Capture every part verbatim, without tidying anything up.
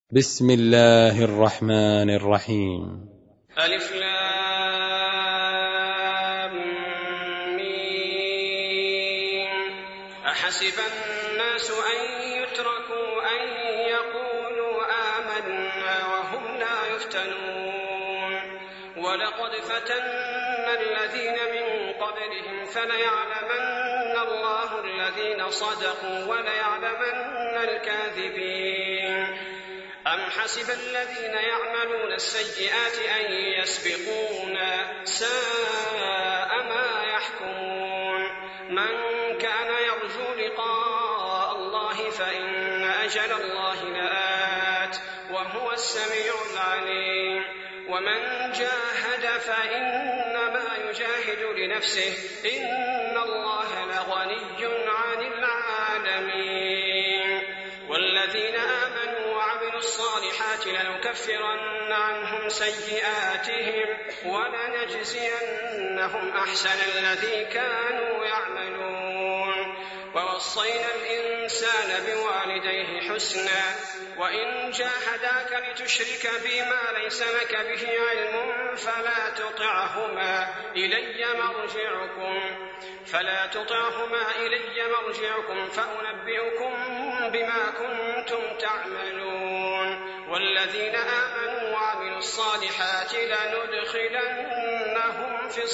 بسم الله الرحمن الرحيم. ألف لام ميم. أحسب الناس أن يتركوا أن يقولوا آمنا وهم لا يفتنون ولقد فتنا الذين من قبلهم فليعلمن الله الذين صدقوا وليعلمن الكاذبين. أم حسب الذين يعملون السيئات أن يسبقونا ساء ما يحكمون. من كان يرجو لقاء الله فإن أجل الله لآت وهو السميع العليم. ومن جاهد فإنما يجاهد لنفسه إن الله لغني عن العالمين. والذين آمنوا وعملوا الصالحات لنكفرن عنهم سيئاتهم ولنجزينهم أحسن الذي كانوا يعملون. ووصينا الإنسان بوالديه حسنا وإن جاهداك لتشرك بي ما ليس لك به علم فلا تطعهما إلي مرجعكم فلا تطعهما إلي مرجعكم فأنبئكم بما كنتم تعملون. والذين آمنوا وعملوا الصالحات لندخلنهم في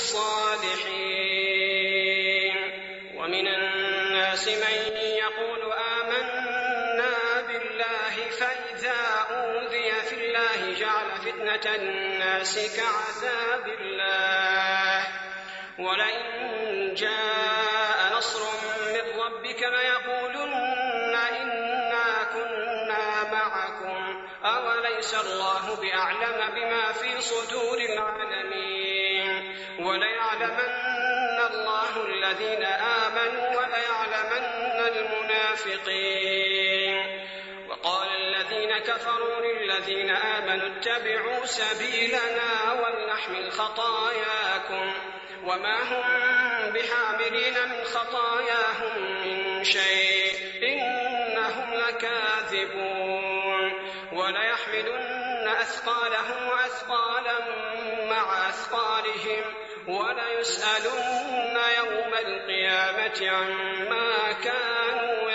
الصالحين. ومن الناس من يقول آمنا بالله فإذا أوذي في الله جعل فتنة الناس كعذاب الله ولئن جاء نصر من ربك ليقولن إنا كنا معكم أوليس الله بأعلم بما في صدور العالمين. وليعلمن الله الذين آمنوا وليعلمن المنافقين. وقال الذين كفروا للذين آمنوا اتبعوا سبيلنا ولنحمل خطاياكم وما هم بحاملين من خطاياهم من شيء إنهم لكاذبون. وليحملن أثقالهم وأثقالا مع أثقالهم وليسألن يوم القيامة عما كانوا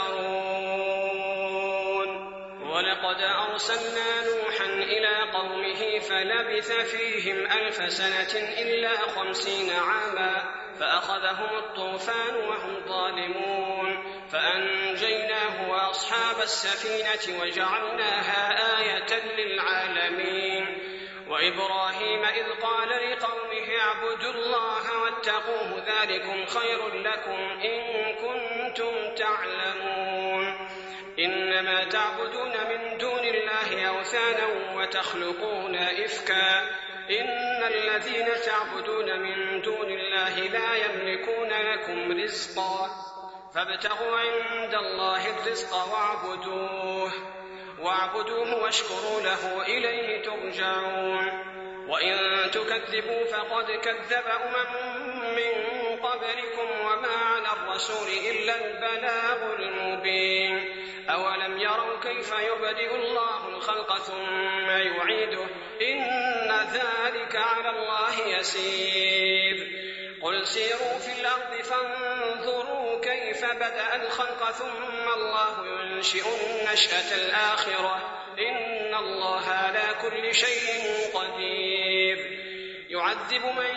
يفترون. ولقد أرسلنا نوحا إلى قومه فلبث فيهم ألف سنة إلا خمسين عاما فأخذهم الطوفان وهم ظالمون فأنجيناه وأصحاب السفينة وجعلناها آية للعالمين. وإبراهيم إذ قال لقومه اعبدوا الله واتقوه ذلكم خير لكم إن كنتم تعلمون. إنما تعبدون من دون الله أوثانا وتخلقون إفكا إن الذين تعبدون من دون الله لا يملكون لكم رزقا فابتغوا عند الله الرزق واعبدوه واعبدوه واشكروا له إليه ترجعون. وإن تكذبوا فقد كذب أمم من قبلكم وما على الرسول إلا البلاغ المبين. أولم يروا كيف يبدئ الله الخلق ثم يعيده إن ذلك على الله يسير. قل سيروا في الأرض فانظروا كيف بدأ الخلق ثم الله ينشئ النشأة الآخرة إن الله على كل شيء قدير. يعذب من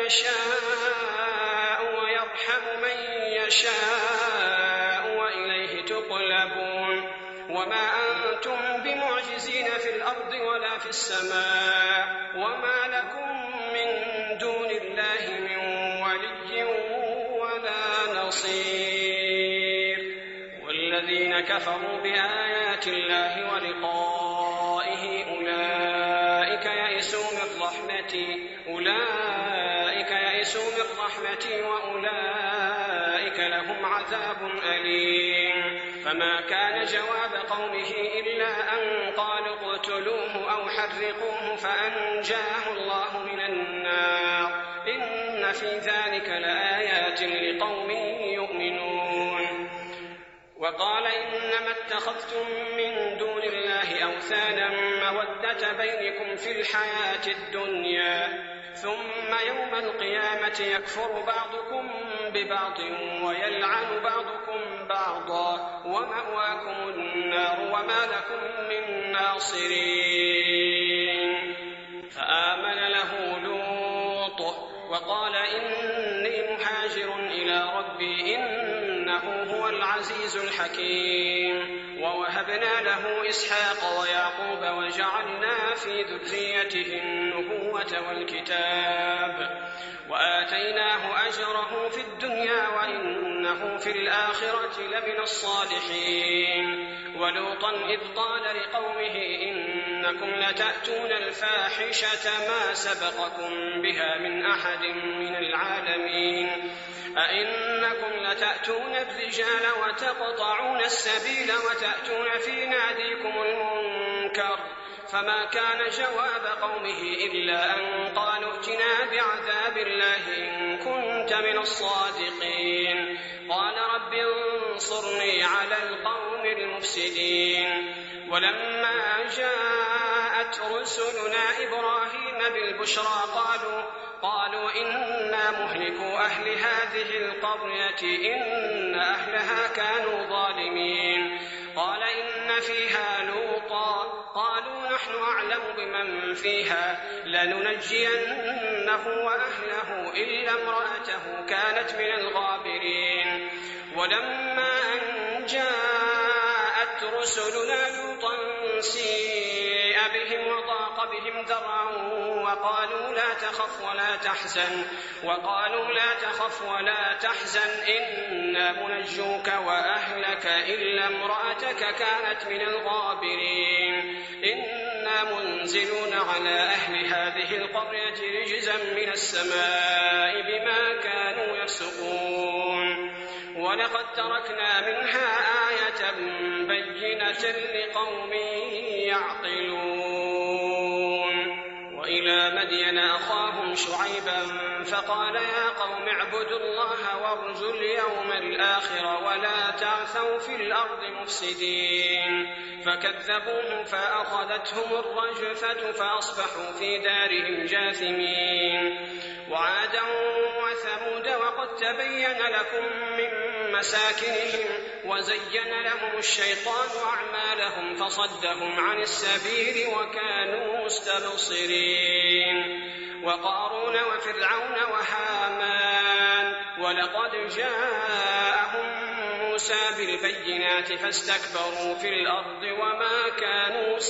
يشاء ويرحم من يشاء وإليه تقلبون. وما أنتم بمعجزين في الأرض ولا في السماء وما لكم من دون الله من ولي ولا نصير. والذين كفروا بآيات الله ولقائه أولئك يئسوا من رحمتي أولئك يئسوا من رحمتي وأولئك لهم عذاب أليم. فما كان جواب قومه إلا أن قالوا اقتلوه أو حرقوه فأنجاه الله من النار إن في ذلك لآيات لقوم يؤمنون. وقال إنما اتخذتم من دون الله أوثانا مودة بينكم في الحياة الدنيا ثم يوم القيامة يكفر بعضكم ببعض ويلعن بعضكم بعضا ومأواكم النار وما لكم من ناصرين. فآمن له لوط وقال إني مهاجر إلى ربي إنه هو العزيز الحكيم. ووهبنا له إسحاق ويعقوب وجعلنا في ذريته النبوة والكتاب وآتيناه أجره في الدنيا وإنه في الآخرة لمن الصالحين. ولوطا إذ قال لقومه إنكم لتأتون الفاحشة ما سبقكم بها من أحد من العالمين أئنكم لتأتون الرجال وتقطعون السبيل وتأتون في ناديكم المنكر. فما كان جواب قومه إلا أن قالوا ائتنا بعذاب الله إن كنت من الصادقين. قال رب انصرني على القوم المفسدين. ولما جاءت رسلنا إبراهيم بالبشرى قالوا قالوا إنا مهلكو أهل هذه القرية إن أهلها كانوا ظالمين. قال إن فيها لوطا قالوا نحن أعلم بمن فيها لننجينه وأهله إلا امرأته كانت من الغابرين. ولما أن جاءت رسلنا لوطا سيء بهم وضاق بهم ذرعا وقالوا لا تخف ولا تحزن وقالوا لا تخف ولا تحزن إنا منجوك وأهلك إلا امرأتك كانت من الغابرين. إنا منزلون على أهل هذه القرية رجزا من السماء بما كانوا يفسقون. ولقد تركنا منها آية بينة لقوم يعقلون. وإلى مدين أخاهم شعيبا فقال يا قوم اعبدوا الله وارجوا اليوم الآخر ولا تعثوا في الأرض مفسدين. فكذبوه فأخذتهم الرجفة فأصبحوا في دارهم جاثمين. وعادا وثمود وقد تبين لكم من مساكنهم وزين لهم الشيطان أعمالهم فصدهم عن السبيل وكانوا مستبصرين. وقارون وفرعون وهامان ولقد جاءهم موسى بالبينات فاستكبروا في الأرض وما كانوا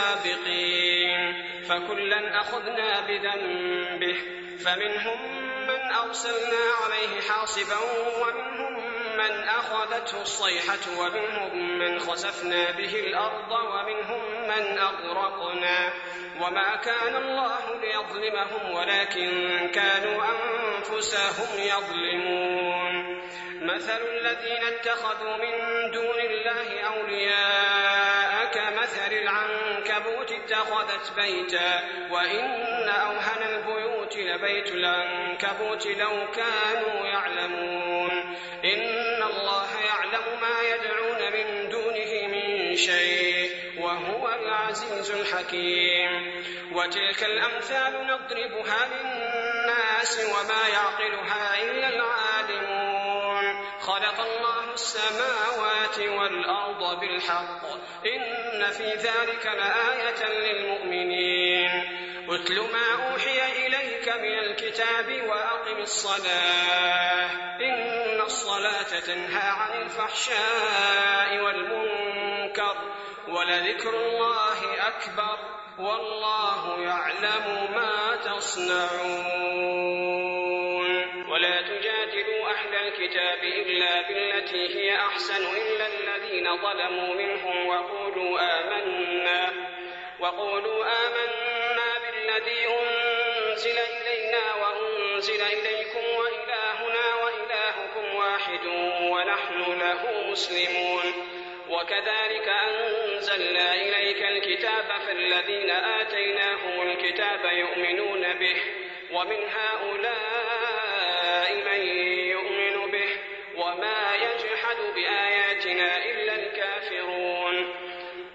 سابقين. فكلا أخذنا بذنبه فمنهم من أرسلنا عليه حاصبا ومنهم من أخذته الصيحة ومنهم من خسفنا به الأرض ومنهم من أغرقنا. وما كان الله ليظلمهم ولكن كانوا أنفسهم يظلمون. مثل الذين اتخذوا من دون الله أولياء كمثل العنكبوت اتخذت بيتا وإن أوهن البيوت لبيت العنكبوت لو كانوا يعلمون. إن الله يعلم ما يدعون من دونه من شيء وهو العزيز الحكيم. وتلك الأمثال نضربها للناس وما يعقلها إلا العالمون. خلق الله السماوات والأرض بالحق إن في ذلك لآية للمؤمنين. اتل ما أوحي إليك من الكتاب وأقم الصلاة إن الصلاة تنهى عن الفحشاء والمنكر ولذكر الله أكبر والله يعلم ما تصنعون. ولا تجادلوا أهل الكتاب إلا بالتي هي أحسن إلا الذين ظلموا منهم وقولوا آمنا وقولوا آمنا بالذي أنزل إلينا وأنزل إليكم وإلهنا وإلهكم واحد ونحن له مسلمون. وكذلك أنزلنا إليك الكتاب فالذين آتيناهم الكتاب يؤمنون به ومن هؤلاء من يؤمن به وما يجحد بآياتنا إلا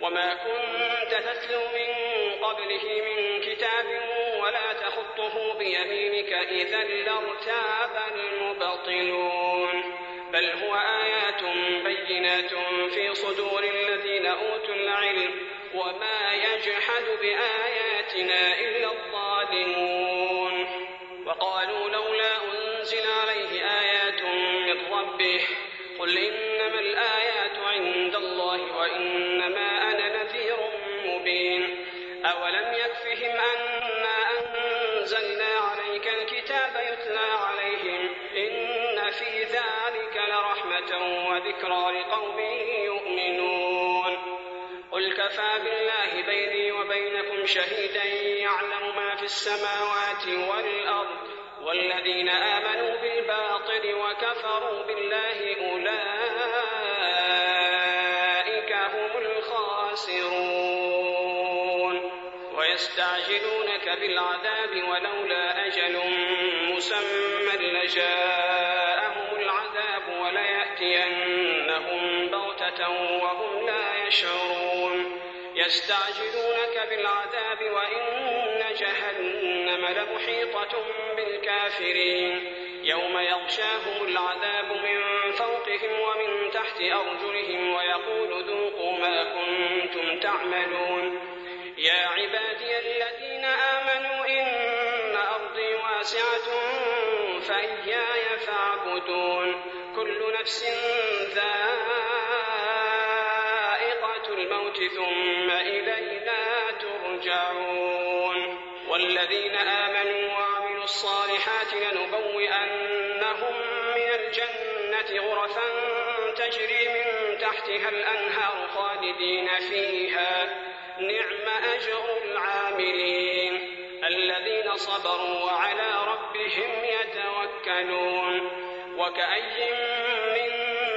وما كنت تتلو من قبله من كتاب ولا تخطه بيمينك إذا لارتاب المبطلون بل هو آيات بينات في صدور الذين أوتوا العلم وما يجحد بآياتنا إلا الظالمون وقالوا لولا أنزل عليه آيات من ربه قل إنما الآيات عند الله وإنما أنا نذير مبين أولم يكفهم أنا أنزلنا عليك الكتاب يتلى عليهم إن في ذلك لرحمة وذكرى لقوم يؤمنون قل كفى بالله بيني وبينكم شهيدا يعلم ما في السماوات والأرض والذين آمنوا بالباطل وكفروا بالله أولئك هم الخاسرون ويستعجلونك بالعذاب ولولا أجل مسمى لجاءهم العذاب وليأتينهم بغتة وهم لا يشعرون يستعجلونك بالعذاب وإن جهنم لمحيطة بالكافرين يوم يغشاهم العذاب من فوقهم ومن تحت أرجلهم ويقول ذوقوا ما كنتم تعملون يا عبادي الذين آمنوا إن أرضي واسعة فإياي فاعبدون كل نفس ذائقة الموت ثم إلينا ترجعون والذين آمنوا وعملوا الصالحات لنبوئنهم من الجنة غرفا تجري من تحتها الأنهار خالدين فيها نعم أجر العاملين الذين صبروا وعلى ربهم يتوكلون وكأي من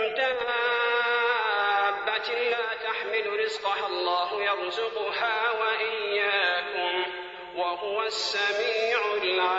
دابة لا تحمل رزقها الله يرزقها وإياكم وهو السميع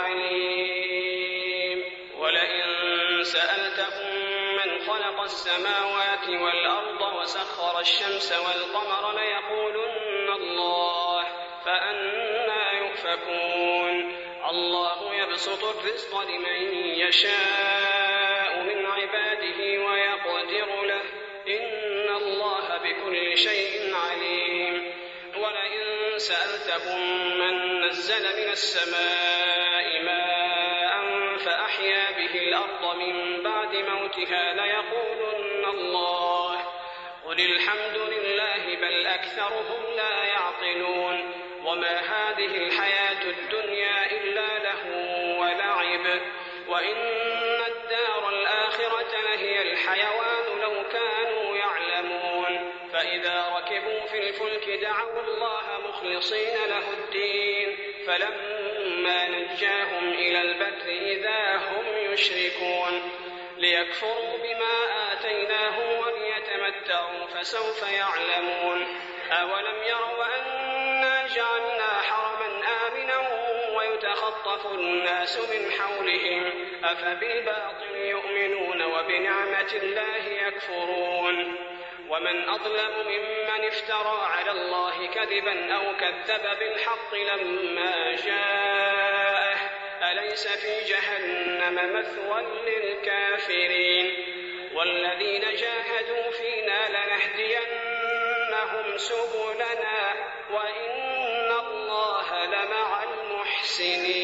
العليم ولئن سألتهم من خلق السماوات والأرض وسخر الشمس والقمر ليقولن الله فأنى يؤفكون الله يبسط الرزق لمن يشاء من عباده ويقدر له إن الله بكل شيء عليم ولئن سألتهم من نزل من السماء ماء فأحيا به الأرض من بعد موتها ليقولن الله قل الحمد لله بل أكثرهم لا يعقلون وما هذه الحياة الدنيا إلا لهو ولعب وإن الدار الآخرة لهي الحيوان لو كانوا يعلمون فإذا ركبوا في الفلك دعوا الله مخلصين له الدين فلما نجاهم إلى البر إذا هم يشركون ليكفروا بما آتيناهم وليتمتعوا فسوف يعلمون أولم يروا أنا جعلنا حرما آمنا ويتخطف الناس من حولهم أفبالباطل يؤمنون وبنعمة الله يكفرون ومن أظلم ممن افترى على الله كذبا أو كذب بالحق لما جاءه أليس في جهنم مثوى للكافرين والذين جاهدوا فينا لنهدينهم سبلنا وإن الله لمع المحسنين